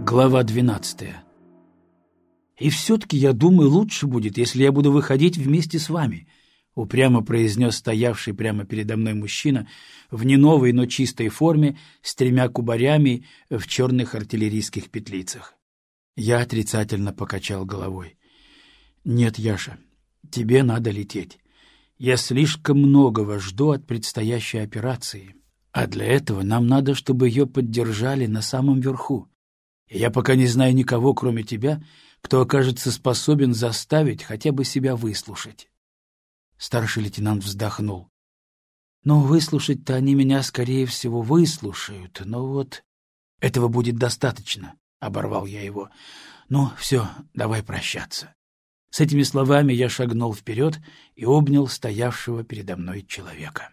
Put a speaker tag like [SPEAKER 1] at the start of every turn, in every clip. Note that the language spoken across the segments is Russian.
[SPEAKER 1] Глава 12. «И все-таки, я думаю, лучше будет, если я буду выходить вместе с вами», — упрямо произнес стоявший прямо передо мной мужчина в не новой, но чистой форме с 3 кубарями в черных артиллерийских петлицах. Я отрицательно покачал головой. «Нет, Яша, тебе надо лететь. Я слишком многого жду от предстоящей операции, а для этого нам надо, чтобы ее поддержали на самом верху. Я пока не знаю никого, кроме тебя, кто окажется способен заставить хотя бы себя выслушать». Старший лейтенант вздохнул. «Ну, выслушать-то они меня, скорее всего, выслушают, но вот этого будет достаточно», — оборвал я его. «Ну, все, давай прощаться». С этими словами я шагнул вперед и обнял стоявшего передо мной человека.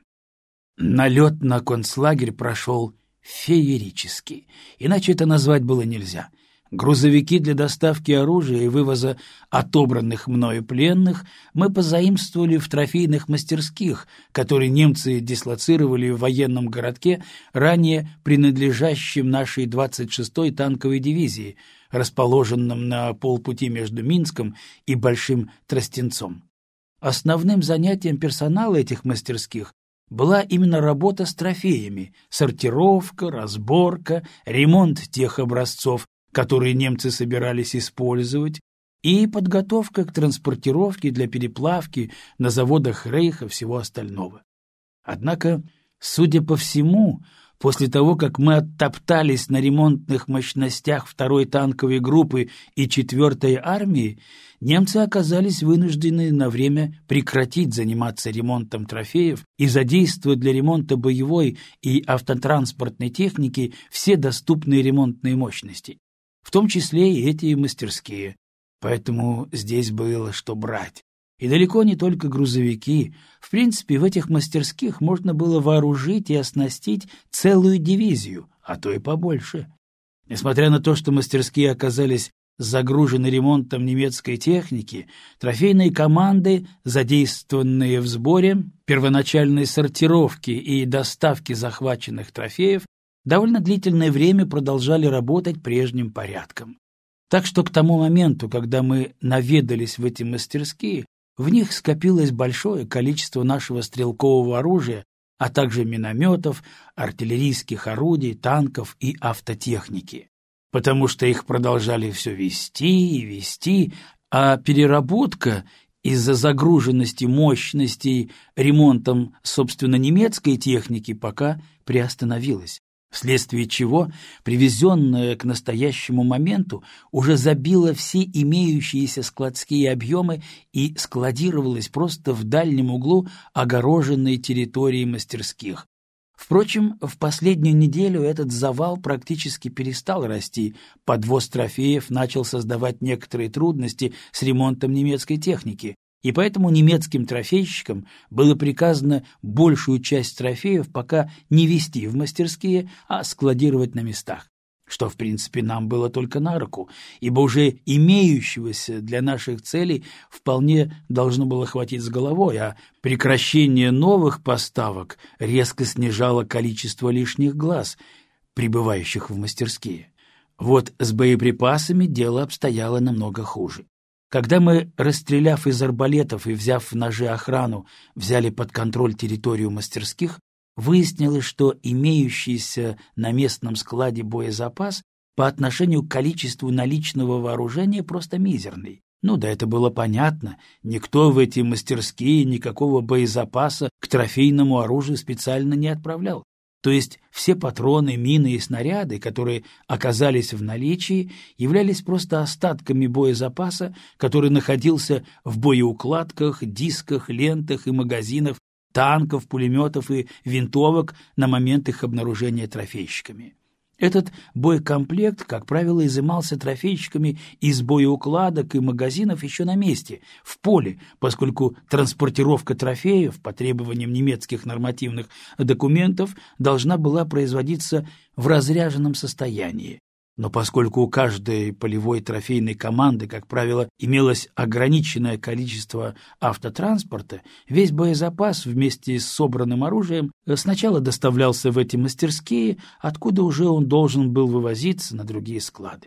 [SPEAKER 1] Налет на концлагерь прошел феерически, иначе это назвать было нельзя. Грузовики для доставки оружия и вывоза отобранных мною пленных мы позаимствовали в трофейных мастерских, которые немцы дислоцировали в военном городке, ранее принадлежащем нашей 26-й танковой дивизии, расположенном на полпути между Минском и Большим Тростенцом. Основным занятием персонала этих мастерских была именно работа с трофеями, сортировка, разборка, ремонт тех образцов, которые немцы собирались использовать, и подготовка к транспортировке для переплавки на заводах Рейха всего остального. Однако, судя по всему, после того, как мы оттоптались на ремонтных мощностях 2-й танковой группы и 4-й армии, немцы оказались вынуждены на время прекратить заниматься ремонтом трофеев и задействовать для ремонта боевой и автотранспортной техники все доступные ремонтные мощности, в том числе и эти мастерские. Поэтому здесь было что брать. И далеко не только грузовики. В принципе, в этих мастерских можно было вооружить и оснастить целую дивизию, а то и побольше. Несмотря на то, что мастерские оказались загружены ремонтом немецкой техники, трофейные команды, задействованные в сборе, первоначальной сортировке и доставке захваченных трофеев, довольно длительное время продолжали работать прежним порядком. Так что к тому моменту, когда мы наведались в эти мастерские, в них скопилось большое количество нашего стрелкового оружия, а также минометов, артиллерийских орудий, танков и автотехники. Потому что их продолжали все вести и вести, а переработка из-за загруженности мощностей ремонтом, собственно, немецкой техники пока приостановилась, вследствие чего привезенное к настоящему моменту уже забило все имеющиеся складские объемы и складировалось просто в дальнем углу огороженной территории мастерских. Впрочем, в последнюю неделю этот завал практически перестал расти, подвоз трофеев начал создавать некоторые трудности с ремонтом немецкой техники, и поэтому немецким трофейщикам было приказано большую часть трофеев пока не везти в мастерские, а складировать на местах, что, в принципе, нам было только на руку, ибо уже имеющегося для наших целей вполне должно было хватить с головой, а прекращение новых поставок резко снижало количество лишних глаз, прибывающих в мастерские. Вот с боеприпасами дело обстояло намного хуже. Когда мы, расстреляв из арбалетов и взяв в ножи охрану, взяли под контроль территорию мастерских, выяснилось, что имеющийся на местном складе боезапас по отношению к количеству наличного вооружения просто мизерный. Ну да, это было понятно, никто в эти мастерские никакого боезапаса к трофейному оружию специально не отправлял. То есть все патроны, мины и снаряды, которые оказались в наличии, являлись просто остатками боезапаса, который находился в боеукладках, дисках, лентах и магазинах танков, пулеметов и винтовок на момент их обнаружения трофейщиками. Этот боекомплект, как правило, изымался трофейщиками из боеукладок и магазинов еще на месте, в поле, поскольку транспортировка трофеев по требованиям немецких нормативных документов должна была производиться в разряженном состоянии. Но поскольку у каждой полевой трофейной команды, как правило, имелось ограниченное количество автотранспорта, весь боезапас вместе с собранным оружием сначала доставлялся в эти мастерские, откуда уже он должен был вывозиться на другие склады.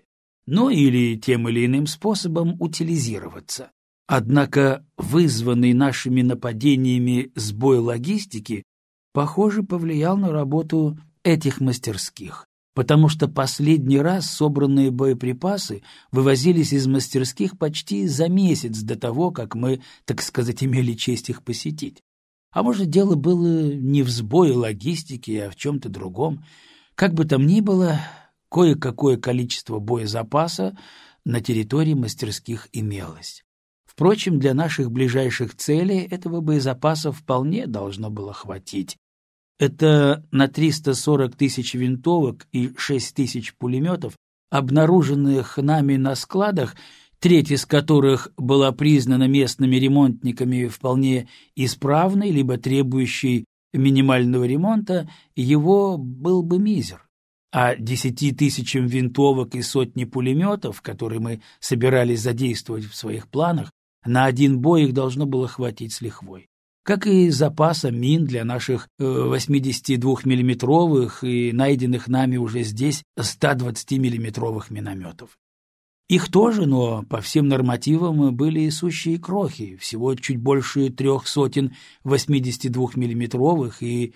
[SPEAKER 1] ну или тем или иным способом утилизироваться. Однако вызванный нашими нападениями сбой логистики, похоже, повлиял на работу этих мастерских, потому что последний раз собранные боеприпасы вывозились из мастерских почти за месяц до того, как мы, так сказать, имели честь их посетить. А может, дело было не в сбое логистики, а в чем-то другом. Как бы там ни было, кое-какое количество боезапаса на территории мастерских имелось. Впрочем, для наших ближайших целей этого боезапаса вполне должно было хватить. Это на 340 тысяч винтовок и 6 тысяч пулеметов, обнаруженных нами на складах, треть из которых была признана местными ремонтниками вполне исправной, либо требующей минимального ремонта, его был бы мизер. А 10 тысячам винтовок и сотни пулеметов, которые мы собирались задействовать в своих планах, на один бой их должно было хватить с лихвой. Как и запаса мин для наших 82-миллиметровых и найденных нами уже здесь 120-миллиметровых минометов. Их тоже, но по всем нормативам были и сущие крохи, всего чуть больше 300 82-миллиметровых и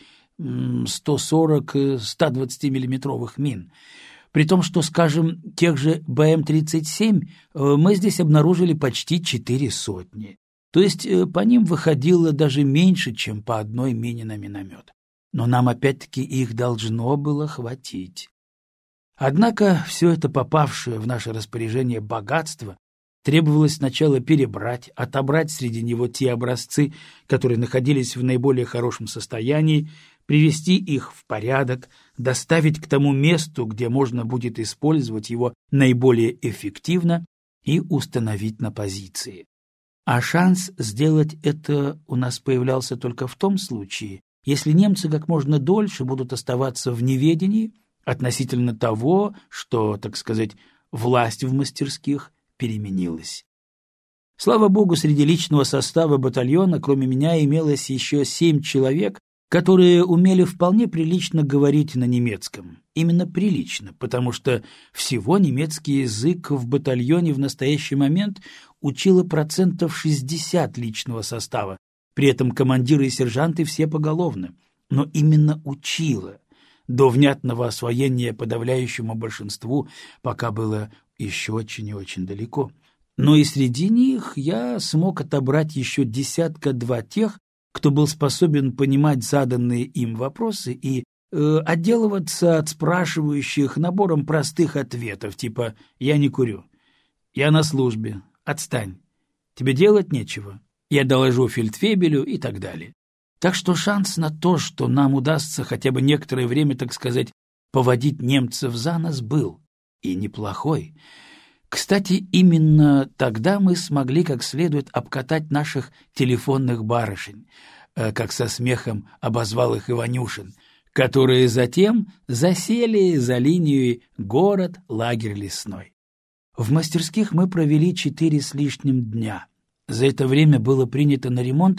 [SPEAKER 1] 140 120-миллиметровых мин. При том, что, скажем, тех же БМ-37 мы здесь обнаружили почти 4 сотни. То есть по ним выходило даже меньше, чем по одной мине на миномет. Но нам опять-таки их должно было хватить. Однако все это попавшее в наше распоряжение богатство требовалось сначала перебрать, отобрать среди него те образцы, которые находились в наиболее хорошем состоянии, привести их в порядок, доставить к тому месту, где можно будет использовать его наиболее эффективно, и установить на позиции. А шанс сделать это у нас появлялся только в том случае, если немцы как можно дольше будут оставаться в неведении относительно того, что, так сказать, власть в мастерских переменилась. Слава богу, среди личного состава батальона, кроме меня, имелось еще 7 человек, которые умели вполне прилично говорить на немецком. Именно прилично, потому что всего немецкий язык в батальоне в настоящий момент учило 60% личного состава, при этом командиры и сержанты все поголовно, но именно учило. До внятного освоения подавляющему большинству пока было еще очень и очень далеко. Но и среди них я смог отобрать еще 10-2 тех, кто был способен понимать заданные им вопросы и отделываться от спрашивающих набором простых ответов, типа «я не курю», «я на службе», «отстань», «тебе делать нечего», «я доложу фельдфебелю» и так далее. Так что шанс на то, что нам удастся хотя бы некоторое время, так сказать, поводить немцев за нос, был, и неплохой. Кстати, именно тогда мы смогли как следует обкатать наших телефонных барышень, как со смехом обозвал их Иванюшин, которые затем засели за линией город-лагерь лесной. В мастерских мы провели 4 с лишним дня. За это время было принято на ремонт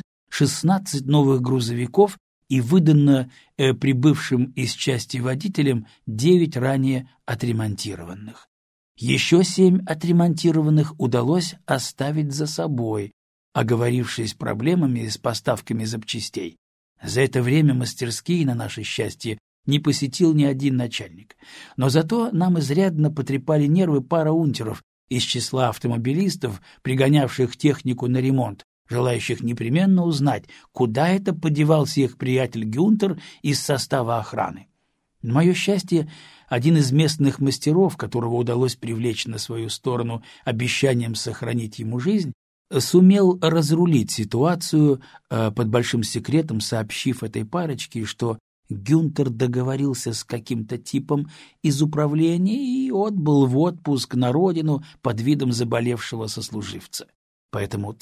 [SPEAKER 1] 16 новых грузовиков и выдано прибывшим из части водителям 9 ранее отремонтированных. Еще 7 отремонтированных удалось оставить за собой, оговорившись проблемами с поставками запчастей. За это время мастерские, на наше счастье, не посетил ни один начальник. Но зато нам изрядно потрепали нервы пара унтеров из числа автомобилистов, пригонявших технику на ремонт, желающих непременно узнать, куда это подевался их приятель Гюнтер из состава охраны. На мое счастье, один из местных мастеров, которого удалось привлечь на свою сторону обещанием сохранить ему жизнь, сумел разрулить ситуацию, под большим секретом сообщив этой парочке, что Гюнтер договорился с каким-то типом из управления и отбыл в отпуск на родину под видом заболевшего сослуживца. Поэтому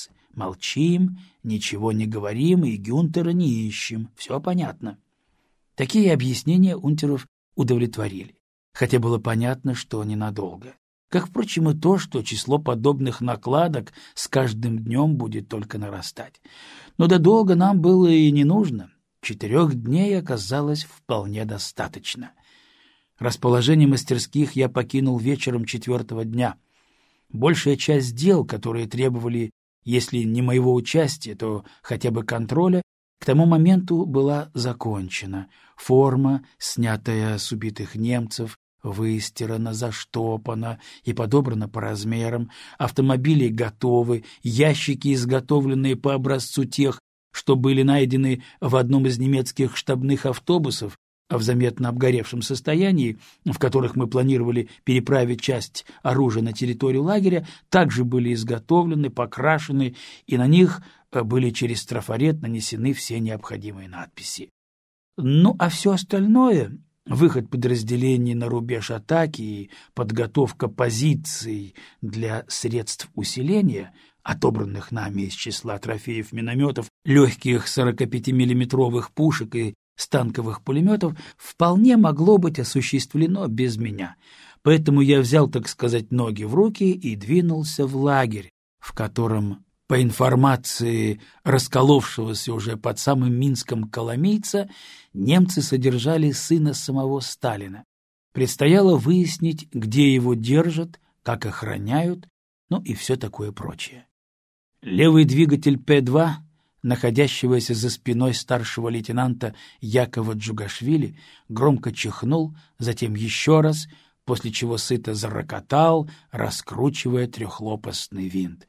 [SPEAKER 1] молчим, ничего не говорим и Гюнтера не ищем, все понятно. Такие объяснения унтеров удовлетворили, хотя было понятно, что ненадолго. Как, впрочем, и то, что число подобных накладок с каждым днем будет только нарастать. Но да долго нам было и не нужно. 4 дней оказалось вполне достаточно. Расположение мастерских я покинул вечером 4-го дня. Большая часть дел, которые требовали, если не моего участия, то хотя бы контроля, к тому моменту была закончена. Форма, снятая с убитых немцев, выстирана, заштопана и подобрана по размерам, автомобили готовы, ящики, изготовленные по образцу тех, что были найдены в одном из немецких штабных автобусов, в заметно обгоревшем состоянии, в которых мы планировали переправить часть оружия на территорию лагеря, также были изготовлены, покрашены, и на них были через трафарет нанесены все необходимые надписи. Ну, а все остальное — выход подразделений на рубеж атаки и подготовка позиций для средств усиления, отобранных нами из числа трофеев минометов, легких 45-миллиметровых пушек и станковых пулеметов, вполне могло быть осуществлено без меня. Поэтому я взял, так сказать, ноги в руки и двинулся в лагерь, в котором, по информации расколовшегося уже под самым Минском коломийца, немцы содержали сына самого Сталина. Предстояло выяснить, где его держат, как охраняют, ну и все такое прочее. Левый двигатель П-2, находящегося за спиной старшего лейтенанта Якова Джугашвили, громко чихнул, затем еще раз, после чего сыто зарокотал, раскручивая трехлопастный винт.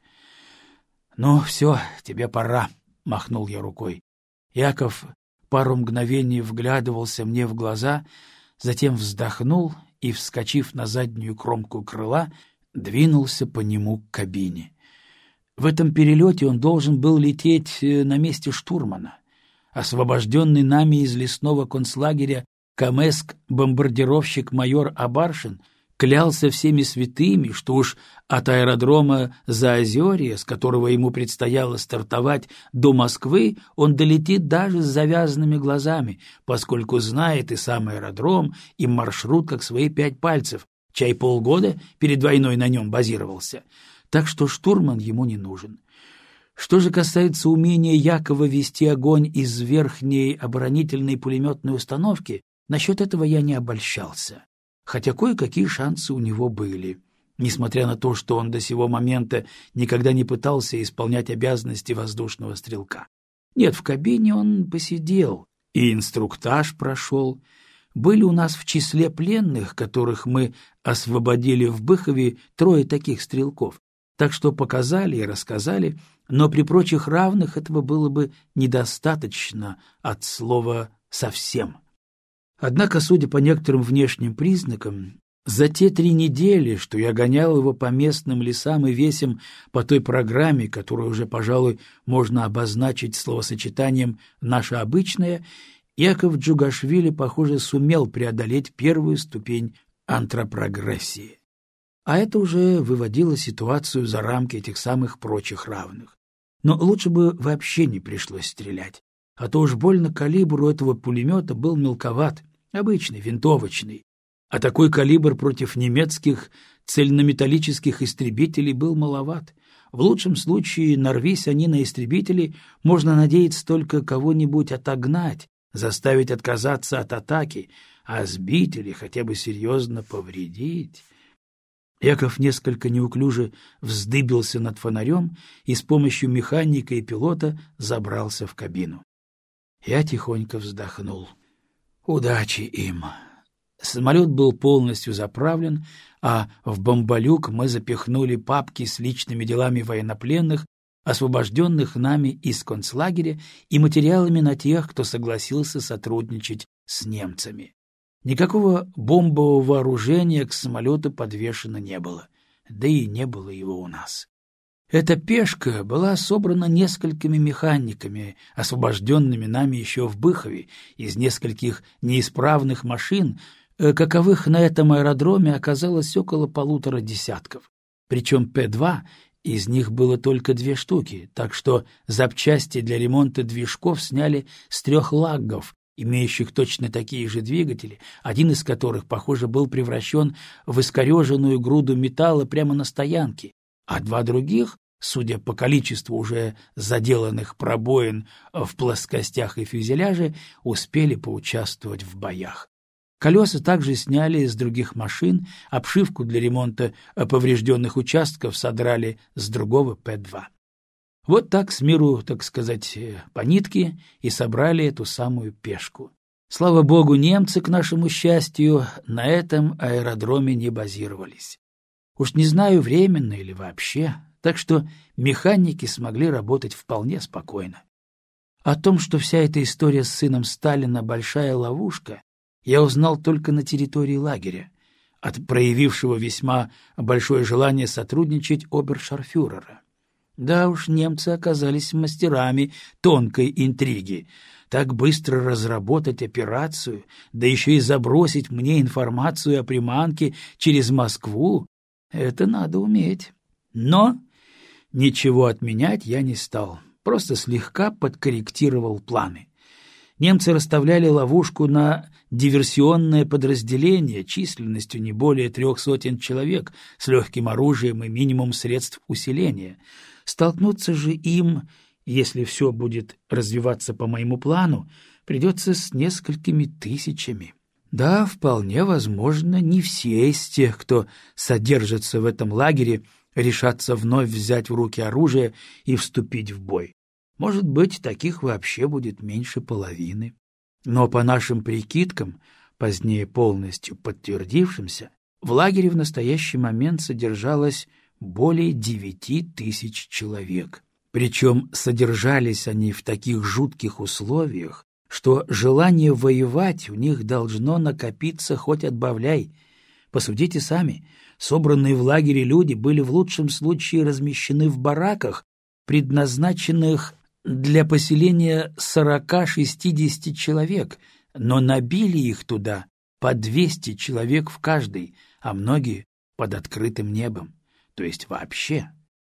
[SPEAKER 1] — Ну, все, тебе пора, — махнул я рукой. Яков пару мгновений вглядывался мне в глаза, затем вздохнул и, вскочив на заднюю кромку крыла, двинулся по нему к кабине. В этом перелете он должен был лететь на месте штурмана. Освобожденный нами из лесного концлагеря Камэск-бомбардировщик майор Абаршин клялся всеми святыми, что уж от аэродрома Заозерье, с которого ему предстояло стартовать, до Москвы, он долетит даже с завязанными глазами, поскольку знает и сам аэродром, и маршрут как свои 5 пальцев, чай полгода перед войной на нем базировался. Так что штурман ему не нужен. Что же касается умения Якова вести огонь из верхней оборонительной пулеметной установки, насчет этого я не обольщался, хотя кое-какие шансы у него были, несмотря на то, что он до сего момента никогда не пытался исполнять обязанности воздушного стрелка. Нет, в кабине он посидел, и инструктаж прошел. Были у нас в числе пленных, которых мы освободили в Быхове, 3 таких стрелков. Так что показали и рассказали, но при прочих равных этого было бы недостаточно от слова «совсем». Однако, судя по некоторым внешним признакам, за те 3 недели, что я гонял его по местным лесам и весям по той программе, которую уже, пожалуй, можно обозначить словосочетанием «наша обычная», Яков Джугашвили, похоже, сумел преодолеть первую ступень антропрогрессии. А это уже выводило ситуацию за рамки этих самых прочих равных. Но лучше бы вообще не пришлось стрелять, а то уж больно калибр у этого пулемета был мелковат, обычный, винтовочный. А такой калибр против немецких цельнометаллических истребителей был маловат. В лучшем случае, нарвись они на истребители, можно надеяться только кого-нибудь отогнать, заставить отказаться от атаки, а сбить или хотя бы серьезно повредить. Яков несколько неуклюже вздыбился над фонарем и с помощью механика и пилота забрался в кабину. Я тихонько вздохнул. Удачи им! Самолет был полностью заправлен, а в бомболюк мы запихнули папки с личными делами военнопленных, освобожденных нами из концлагеря, и материалами на тех, кто согласился сотрудничать с немцами. Никакого бомбового вооружения к самолету подвешено не было, да и не было его у нас. Эта пешка была собрана несколькими механиками, освобожденными нами еще в Быхове, из нескольких неисправных машин, каковых на этом аэродроме оказалось около 1,5 десятков. Причем П-2 из них было только 2 штуки, так что запчасти для ремонта движков сняли с 3 лаггов, имеющих точно такие же двигатели, один из которых, похоже, был превращен в искореженную груду металла прямо на стоянке, а 2 других, судя по количеству уже заделанных пробоин в плоскостях и фюзеляже, успели поучаствовать в боях. Колеса также сняли с других машин, обшивку для ремонта поврежденных участков содрали с другого П-2. Вот так с миру, так сказать, по нитке и собрали эту самую пешку. Слава богу, немцы, к нашему счастью, на этом аэродроме не базировались. Уж не знаю, временно или вообще, так что механики смогли работать вполне спокойно. О том, что вся эта история с сыном Сталина — большая ловушка, я узнал только на территории лагеря, от проявившего весьма большое желание сотрудничать обершарфюрера. Да уж, немцы оказались мастерами тонкой интриги. Так быстро разработать операцию, да еще и забросить мне информацию о приманке через Москву — это надо уметь. Но ничего отменять я не стал, просто слегка подкорректировал планы. Немцы расставляли ловушку на диверсионное подразделение численностью не более 300 человек с легким оружием и минимум средств усиления. Столкнуться же им, если все будет развиваться по моему плану, придется с несколькими тысячами. Да, вполне возможно, не все из тех, кто содержится в этом лагере, решатся вновь взять в руки оружие и вступить в бой. Может быть, таких вообще будет меньше половины. Но по нашим прикидкам, позднее полностью подтвердившимся, в лагере в настоящий момент содержалось более 9000 человек. Причем содержались они в таких жутких условиях, что желание воевать у них должно накопиться хоть отбавляй. Посудите сами, собранные в лагере люди были в лучшем случае размещены в бараках, предназначенных для поселения 40-60 человек, но набили их туда по 200 человек в каждой, а многие под открытым небом, то есть вообще.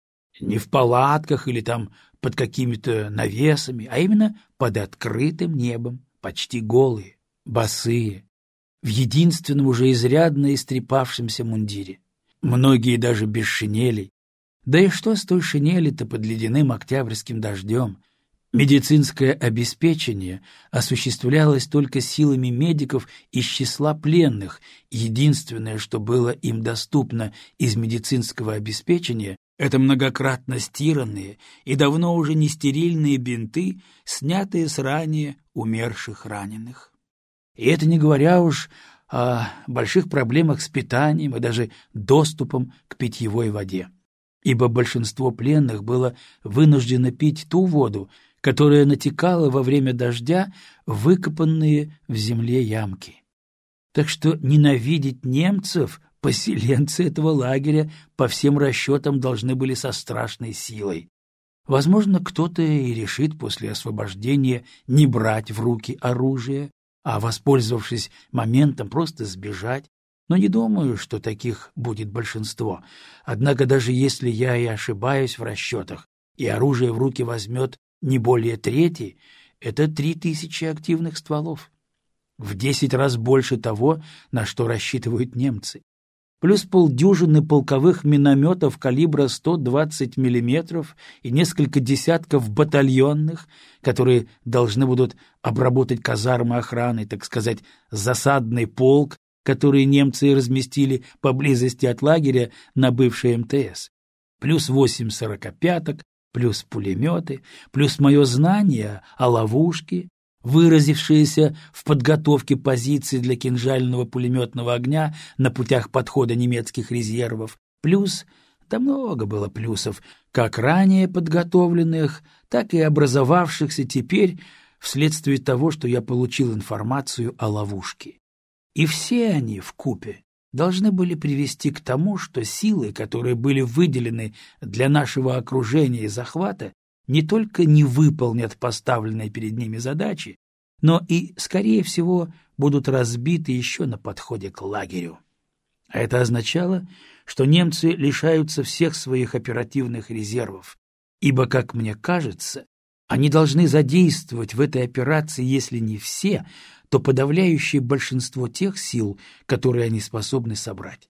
[SPEAKER 1] Не в палатках или там под какими-то навесами, а именно под открытым небом, почти голые, босые, в единственном уже изрядно истрепавшемся мундире. Многие даже без шинелей. Да и что с той шинели-то под ледяным октябрьским дождем? Медицинское обеспечение осуществлялось только силами медиков из числа пленных. Единственное, что было им доступно из медицинского обеспечения, это многократно стиранные и давно уже не стерильные бинты, снятые с ранее умерших раненых. И это не говоря уж о больших проблемах с питанием и даже доступом к питьевой воде, ибо большинство пленных было вынуждено пить ту воду, которая натекала во время дождя в выкопанные в земле ямки. Так что ненавидеть немцев поселенцы этого лагеря по всем расчетам должны были со страшной силой. Возможно, кто-то и решит после освобождения не брать в руки оружие, а, воспользовавшись моментом, просто сбежать. Но не думаю, что таких будет большинство. Однако даже если я и ошибаюсь в расчетах, и оружие в руки возьмет не более трети, это 3000 активных стволов. В 10 раз больше того, на что рассчитывают немцы. Плюс полдюжины полковых минометов калибра 120 мм и несколько десятков батальонных, которые должны будут обработать казармы охраны, так сказать, засадный полк, который немцы разместили поблизости от лагеря на бывшей МТС. Плюс 8 сорокопяток, плюс пулеметы, плюс мое знание о ловушке, выразившееся в подготовке позиций для кинжального пулеметного огня на путях подхода немецких резервов, плюс, да много было плюсов, как ранее подготовленных, так и образовавшихся теперь вследствие того, что я получил информацию о ловушке. И все они вкупе должны были привести к тому, что силы, которые были выделены для нашего окружения и захвата, не только не выполнят поставленные перед ними задачи, но и, скорее всего, будут разбиты еще на подходе к лагерю. А это означало, что немцы лишаются всех своих оперативных резервов, ибо, как мне кажется, они должны задействовать в этой операции, если не все, то подавляющее большинство тех сил, которые они способны собрать.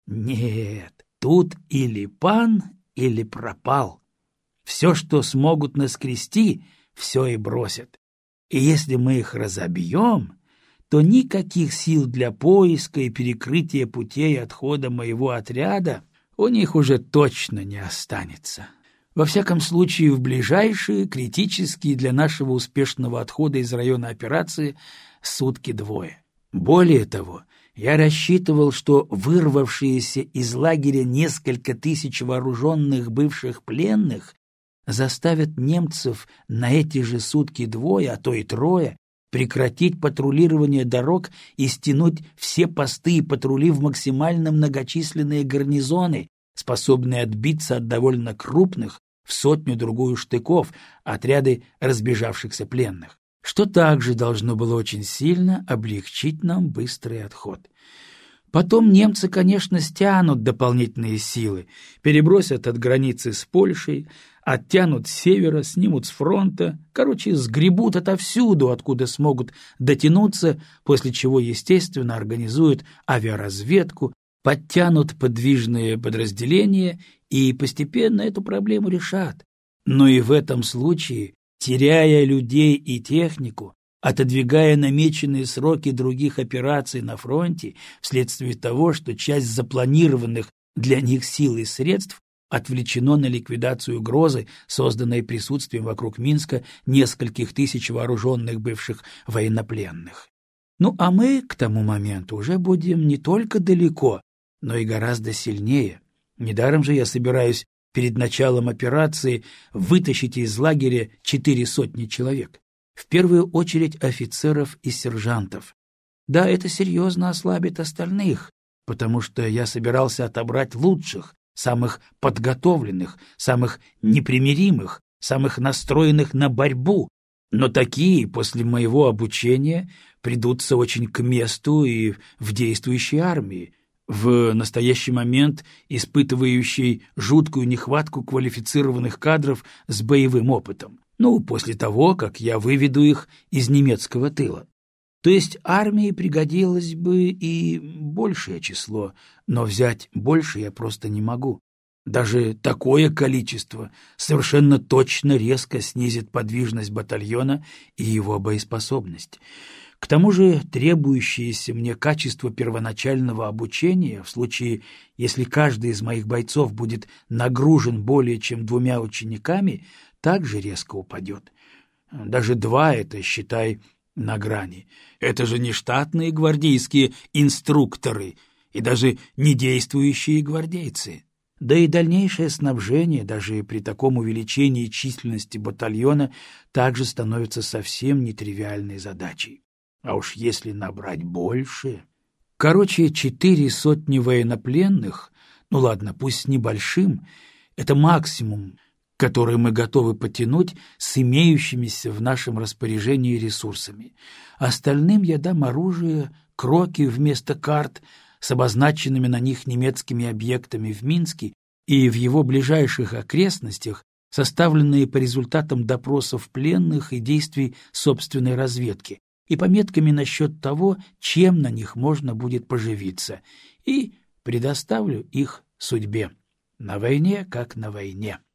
[SPEAKER 1] Нет, тут или пан, или пропал. Все, что смогут наскрести, все и бросят. И если мы их разобьем, то никаких сил для поиска и перекрытия путей отхода моего отряда у них уже точно не останется. Во всяком случае, в ближайшие, критические для нашего успешного отхода из района операции сутки-двое. Более того, я рассчитывал, что вырвавшиеся из лагеря несколько тысяч вооруженных бывших пленных заставят немцев на эти же сутки-двое, а то и трое, прекратить патрулирование дорог и стянуть все посты и патрули в максимально многочисленные гарнизоны, способные отбиться от довольно крупных, в 100-другую штыков, отряды разбежавшихся пленных, что также должно было очень сильно облегчить нам быстрый отход. Потом немцы, конечно, стянут дополнительные силы, перебросят от границы с Польшей, оттянут с севера, снимут с фронта, сгребут отовсюду, откуда смогут дотянуться, после чего, естественно, организуют авиаразведку, подтянут подвижные подразделения и постепенно эту проблему решат. Но и в этом случае, теряя людей и технику, отодвигая намеченные сроки других операций на фронте вследствие того, что часть запланированных для них сил и средств отвлечено на ликвидацию угрозы, созданной присутствием вокруг Минска нескольких тысяч вооруженных бывших военнопленных. Ну а мы к тому моменту уже будем не только далеко, но и гораздо сильнее. Недаром же я собираюсь перед началом операции вытащить из лагеря 400 человек. В первую очередь офицеров и сержантов. Да, это серьезно ослабит остальных, потому что я собирался отобрать лучших, самых подготовленных, самых непримиримых, самых настроенных на борьбу, но такие после моего обучения придутся очень к месту и в действующей армии, в настоящий момент испытывающей жуткую нехватку квалифицированных кадров с боевым опытом. После того, как я выведу их из немецкого тыла. То есть армии пригодилось бы и большее число, но взять больше я просто не могу. Даже такое количество совершенно точно резко снизит подвижность батальона и его боеспособность. К тому же требующееся мне качество первоначального обучения, в случае, если каждый из моих бойцов будет нагружен более чем 2 учениками, также резко упадет. Даже 2 — это, считай, на грани. Это же не штатные гвардейские инструкторы и даже не действующие гвардейцы. Да и дальнейшее снабжение, даже при таком увеличении численности батальона, также становится совсем нетривиальной задачей. А уж если набрать больше... 400 военнопленных, ладно, пусть с небольшим, это максимум, который мы готовы потянуть с имеющимися в нашем распоряжении ресурсами. Остальным я дам оружие, кроки вместо карт с обозначенными на них немецкими объектами в Минске и в его ближайших окрестностях, составленные по результатам допросов пленных и действий собственной разведки, и пометками насчет того, чем на них можно будет поживиться, и предоставлю их судьбе. На войне как на войне.